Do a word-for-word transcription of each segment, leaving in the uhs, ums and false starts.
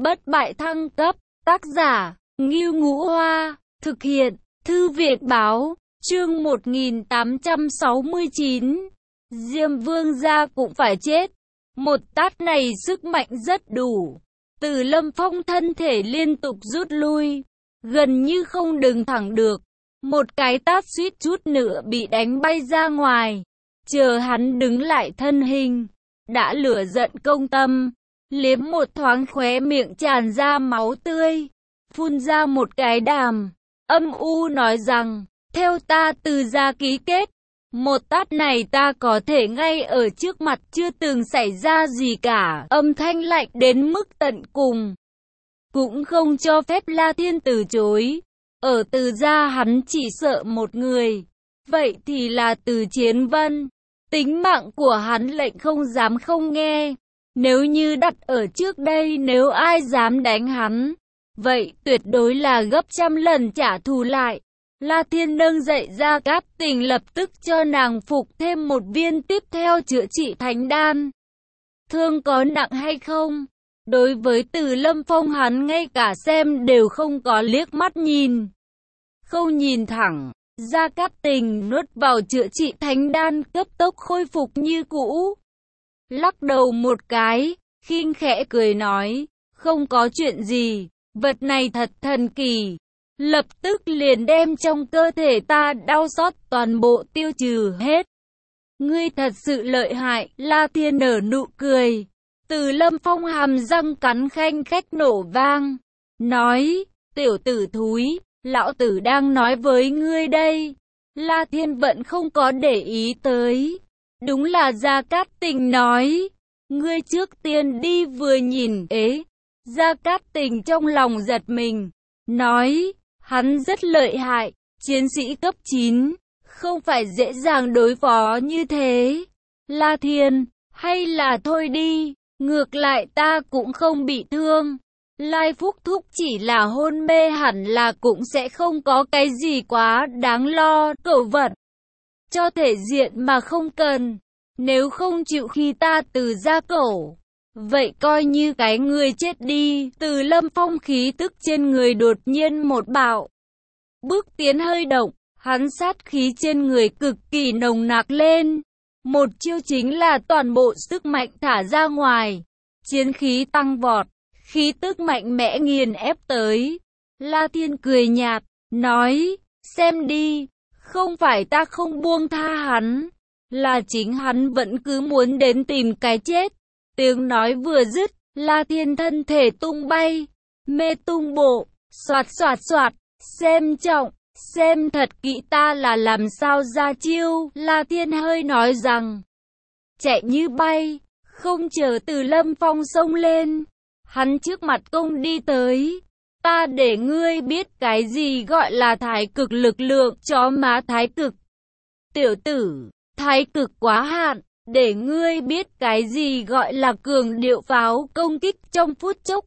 bất bại thăng cấp, tác giả, Ngưu Ngũ Hoa, thực hiện, Thư viện Báo, chương một nghìn tám trăm sáu mươi chín. Diêm Vương gia cũng phải chết. Một tát này sức mạnh rất đủ. Từ Lâm Phong thân thể liên tục rút lui, gần như không đứng thẳng được. Một cái tát suýt chút nữa bị đánh bay ra ngoài. Chờ hắn đứng lại thân hình, đã lửa giận công tâm, liếm một thoáng khóe miệng tràn ra máu tươi, phun ra một cái đàm, âm u nói rằng, theo ta Từ gia ký kết, một tát này ta có thể ngay ở trước mặt chưa từng xảy ra gì cả, âm thanh lạnh đến mức tận cùng. Cũng không cho phép La Thiên từ chối, ở Từ gia hắn chỉ sợ một người, vậy thì là Từ Chiến Vân. Tính mạng của hắn lệnh không dám không nghe. Nếu như đặt ở trước đây, nếu ai dám đánh hắn, vậy tuyệt đối là gấp trăm lần trả thù lại. La Thiên nâng dậy Gia Cát Tình, lập tức cho nàng phục thêm một viên tiếp theo chữa trị thánh đan. Thương có nặng hay không? Đối với Từ Lâm Phong hắn ngay cả xem đều không có liếc mắt nhìn. Không nhìn thẳng. Gia Cát Tình nuốt vào chữa trị thánh đan, cấp tốc khôi phục như cũ. Lắc đầu một cái, khinh khẽ cười nói, không có chuyện gì, vật này thật thần kỳ. Lập tức liền đem trong cơ thể ta đau xót toàn bộ tiêu trừ hết. Ngươi thật sự lợi hại, La Thiên nở nụ cười. Từ Lâm Phong hàm răng cắn khanh khách nổ vang, nói, tiểu tử thúi, lão tử đang nói với ngươi đây. La Thiên vẫn không có để ý tới. Đúng là Gia Cát Tình nói, ngươi trước tiên đi vừa nhìn. Ế, Gia Cát Tình trong lòng giật mình, nói, hắn rất lợi hại, chiến sĩ cấp chín, không phải dễ dàng đối phó như thế. La Thiên, hay là thôi đi, ngược lại ta cũng không bị thương. Lai Phúc Thúc chỉ là hôn mê, hẳn là cũng sẽ không có cái gì quá đáng lo. Cẩu vật, cho thể diện mà không cần. Nếu không chịu khi ta Từ gia cẩu, vậy coi như cái người chết đi. Từ Lâm Phong khí tức trên người đột nhiên một bạo, bước tiến hơi động, hắn sát khí trên người cực kỳ nồng nặc lên. Một chiêu chính là toàn bộ sức mạnh thả ra ngoài, chiến khí tăng vọt, khí tức mạnh mẽ nghiền ép tới. La Thiên cười nhạt, nói, xem đi, không phải ta không buông tha hắn, là chính hắn vẫn cứ muốn đến tìm cái chết. Tiếng nói vừa dứt, La Thiên thân thể tung bay, mê tung bộ, xoạt xoạt xoạt, xem trọng, xem thật kỹ ta là làm sao ra chiêu. La Thiên hơi nói rằng, chạy như bay, không chờ Từ Lâm Phong xông lên, hắn trước mặt công đi tới. Ta để ngươi biết cái gì gọi là thái cực lực lượng, chó má thái cực. Tiểu tử, thái cực quá hạn, để ngươi biết cái gì gọi là cường điệu pháo công kích trong phút chốc.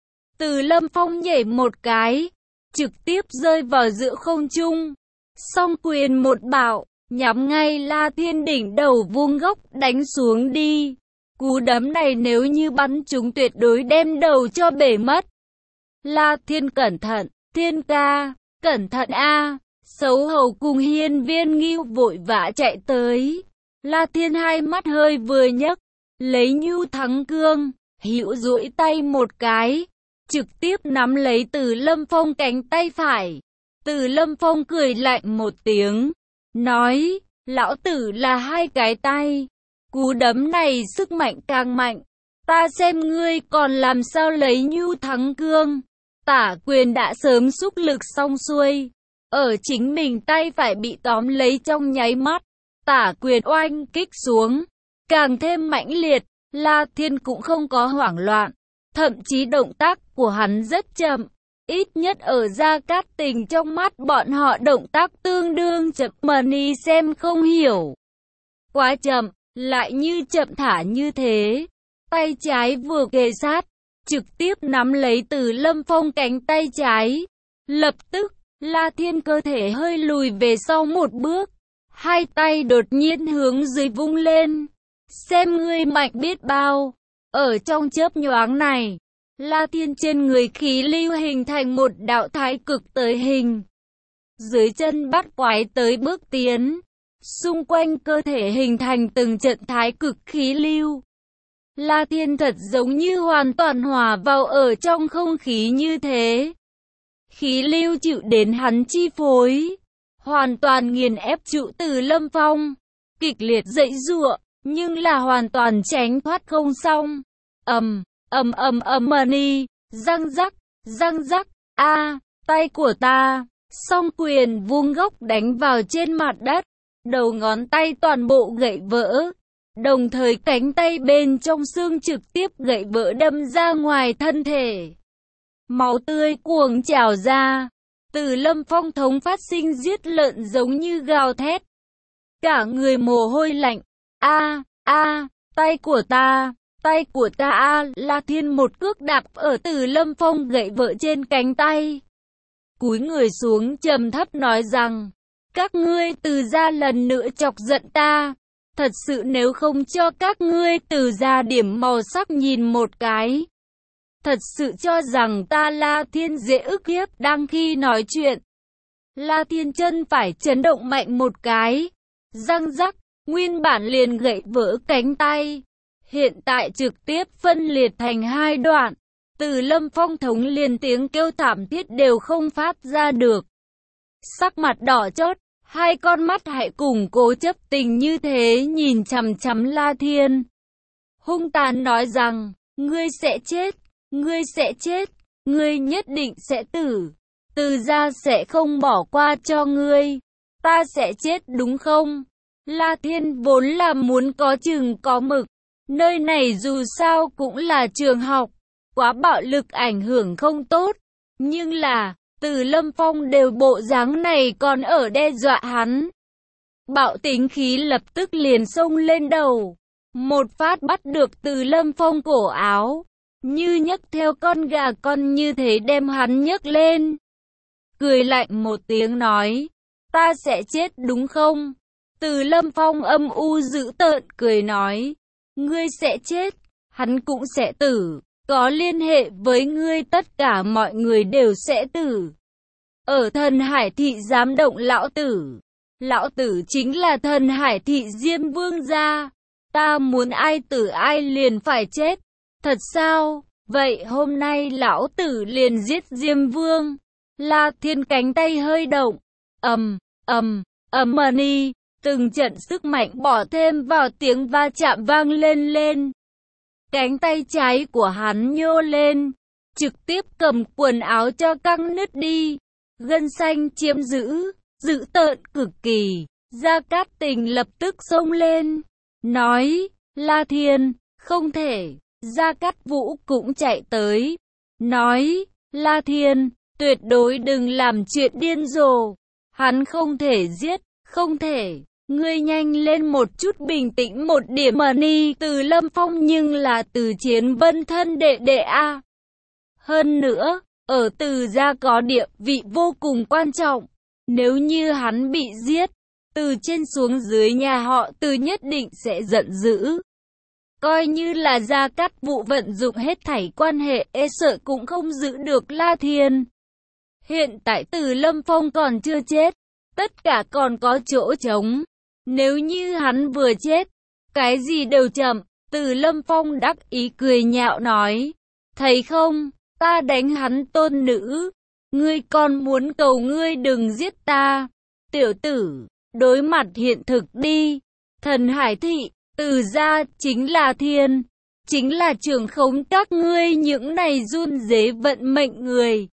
Từ Lâm Phong nhảy một cái, trực tiếp rơi vào giữa không trung, song quyền một bạo, nhắm ngay La Thiên đỉnh đầu vuông góc đánh xuống đi. Cú đấm này nếu như bắn trúng tuyệt đối đem đầu cho bể mất. La Thiên cẩn thận, Thiên ca, cẩn thận a. Xấu hầu cùng Hiên Viên Ngưu vội vã chạy tới. La Thiên hai mắt hơi vừa nhấc, lấy Nhu Thắng Cương, hữu duỗi tay một cái, trực tiếp nắm lấy Từ Lâm Phong cánh tay phải. Từ Lâm Phong cười lạnh một tiếng, nói, lão tử là hai cái tay. Cú đấm này sức mạnh càng mạnh, ta xem ngươi còn làm sao lấy Nhu Thắng Cương. Tả quyền đã sớm xúc lực xong xuôi, ở chính mình tay phải bị tóm lấy trong nháy mắt. Tả quyền oanh kích xuống, càng thêm mãnh liệt. La Thiên cũng không có hoảng loạn, thậm chí động tác của hắn rất chậm. Ít nhất ở Gia Cát Tình trong mắt bọn họ động tác tương đương chậm, Mani xem không hiểu. Quá chậm, lại như chậm thả như thế. Tay trái vừa kề sát, trực tiếp nắm lấy Từ Lâm Phong cánh tay trái. Lập tức, La Thiên cơ thể hơi lùi về sau một bước, hai tay đột nhiên hướng dưới vung lên. Xem ngươi mạnh biết bao. Ở trong chớp nhoáng này, La Thiên trên người khí lưu hình thành một đạo thái cực tới hình. Dưới chân bắt quái tới bước tiến. Xung quanh cơ thể hình thành từng trận thái cực khí lưu. La Thiên thật giống như hoàn toàn hòa vào ở trong không khí như thế. Khí lưu chịu đến hắn chi phối. Hoàn toàn nghiền ép trụ Từ Lâm Phong. Kịch liệt giãy giụa, nhưng là hoàn toàn tránh thoát không xong. Ầm, ầm ầm ầm ni, răng rắc, răng rắc, a, tay của ta, song quyền vuông góc đánh vào trên mặt đất. Đầu ngón tay toàn bộ gãy vỡ. Đồng thời cánh tay bên trong xương trực tiếp gãy vỡ đâm ra ngoài thân thể. Máu tươi cuồng trào ra. Từ Lâm Phong thống phát sinh giết lợn giống như gào thét. Cả người mồ hôi lạnh. A, a, tay của ta, tay của ta a, La Thiên một cước đạp ở Từ Lâm Phong gãy vỡ trên cánh tay. Cúi người xuống trầm thấp nói rằng, các ngươi Từ gia lần nữa chọc giận ta. Thật sự nếu không cho các ngươi Từ gia điểm màu sắc nhìn một cái. Thật sự cho rằng ta La Thiên dễ ức hiếp. Đang khi nói chuyện, La Thiên chân phải chấn động mạnh một cái. Răng rắc, nguyên bản liền gãy vỡ cánh tay. Hiện tại trực tiếp phân liệt thành hai đoạn. Từ Lâm Phong thống liền tiếng kêu thảm thiết đều không phát ra được. Sắc mặt đỏ chót, hai con mắt hãy cùng cố chấp tình như thế nhìn chằm chằm La Thiên. Hung tàn nói rằng, ngươi sẽ chết, ngươi sẽ chết, ngươi nhất định sẽ tử. Từ gia sẽ không bỏ qua cho ngươi. Ta sẽ chết đúng không? La Thiên vốn là muốn có chừng có mực. Nơi này dù sao cũng là trường học. Quá bạo lực ảnh hưởng không tốt. Nhưng là, Từ Lâm Phong đều bộ dáng này còn ở đe dọa hắn. Bạo tính khí lập tức liền xông lên đầu. Một phát bắt được Từ Lâm Phong cổ áo. Như nhấc theo con gà con như thế đem hắn nhấc lên. Cười lạnh một tiếng nói. Ta sẽ chết đúng không? Từ Lâm Phong âm u dữ tợn cười nói. Ngươi sẽ chết, hắn cũng sẽ tử. Có liên hệ với ngươi tất cả mọi người đều sẽ tử. Ở Thần Hải Thị dám động lão tử. Lão tử chính là Thần Hải Thị Diêm Vương gia. Ta muốn ai tử ai liền phải chết. Thật sao? Vậy hôm nay lão tử liền giết Diêm Vương. La Thiên cánh tay hơi động. Ầm, ầm, ầm ni. Từng trận sức mạnh bỏ thêm vào tiếng va chạm vang lên lên. Cánh tay trái của hắn nhô lên, trực tiếp cầm quần áo cho căng nứt đi. Gân xanh chiếm giữ, dữ tợn cực kỳ. Gia Cát Tình lập tức xông lên, nói, La Thiên, không thể. Gia Cát Vũ cũng chạy tới, nói, La Thiên, tuyệt đối đừng làm chuyện điên rồ. Hắn không thể giết, không thể. Ngươi nhanh lên một chút, bình tĩnh một điểm mà ni. Từ Lâm Phong nhưng là Từ Chiến Vân thân đệ đệ a. Hơn nữa, ở Từ gia có địa vị vô cùng quan trọng. Nếu như hắn bị giết, từ trên xuống dưới nhà họ Từ nhất định sẽ giận dữ. Coi như là Gia Cát Vũ vận dụng hết thảy quan hệ, e sợ cũng không giữ được La Thiên. Hiện tại Từ Lâm Phong còn chưa chết, tất cả còn có chỗ trống. Nếu như hắn vừa chết, cái gì đều chậm. Từ Lâm Phong đắc ý cười nhạo nói, thấy không, ta đánh hắn tôn nữ, ngươi còn muốn cầu ngươi đừng giết ta. Tiểu tử, đối mặt hiện thực đi. Thần Hải Thị, Từ gia chính là thiên, chính là trưởng khống các ngươi những này run rế vận mệnh người.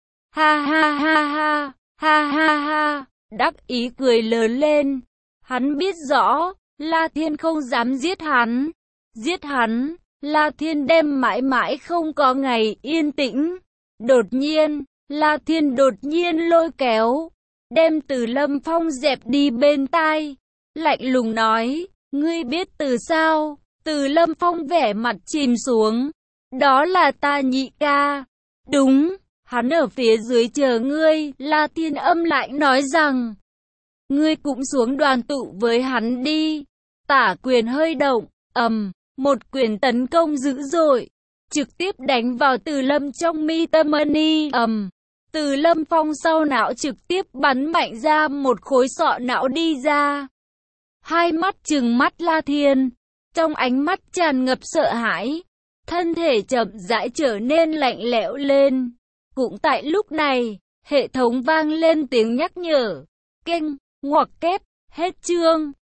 Ha ha ha ha, ha ha ha, đắc ý cười lớn lên. Hắn biết rõ, La Thiên không dám giết hắn. Giết hắn, La Thiên đem mãi mãi không có ngày yên tĩnh. Đột nhiên, La Thiên đột nhiên lôi kéo, đem Từ Lâm Phong dẹp đi bên tai. Lạnh lùng nói, ngươi biết từ sao? Từ Lâm Phong vẻ mặt chìm xuống. Đó là ta nhị ca. Đúng, hắn ở phía dưới chờ ngươi. La Thiên âm lạnh nói rằng, ngươi cũng xuống đoàn tụ với hắn đi. Tả quyền hơi động, ầm, một quyền tấn công dữ dội. trực tiếp đánh vào Từ Lâm trong mi tâm Mani. ầm, Từ Lâm phong sau não trực tiếp bắn mạnh ra một khối sọ não đi ra. Hai mắt trừng mắt La Thiên, trong ánh mắt tràn ngập sợ hãi, thân thể chậm rãi trở nên lạnh lẽo lên. Cũng tại lúc này, hệ thống vang lên tiếng nhắc nhở. Keng, ngoặc kép, hết chương.